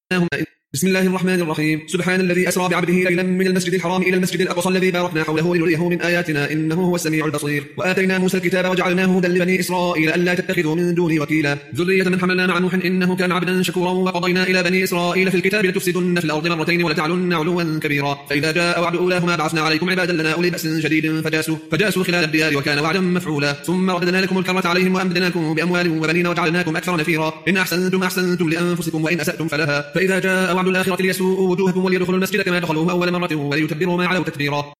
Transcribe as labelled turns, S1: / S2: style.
S1: بسم الله الرحمن الرحيم. سبحان الذي أسرى بعبده ليلا من المسجد الحرام إلى المسجد الأقصى الذي باركنا حوله لنريه من آياتنا إنه هو السميع البصير. وآتينا موسى الكتاب وجعلناه هدى لبني إسرائيل ألا تتخذوا من دوني وكيلا ذرية من حملنا مع نوح إنه كان عبدا شكورا. وقضينا إلى بني إسرائيل في الكتاب لتفسدن في الأرض مرتين ولتعلن علوا كبيرا. فإذا جاء وعد أولاهما بعثنا عليكم عبادا لنا أولي بأس شديد فجاسوا خلال الديار وكان وعدا مفعولا. ثم رددنا لكم الكرة عليهم وأمددناكم بأموال وبنين وجعلناكم أكثر نفيرا. إن أحسنتم لأنفسكم وإن أسأتم فلها. فإذا جاء وعد الآخرة ليسوءوا وجوهكم وليدخلوا المسجد كما دخلوه أول مرة وليتبروا ما علوا تتبيرا.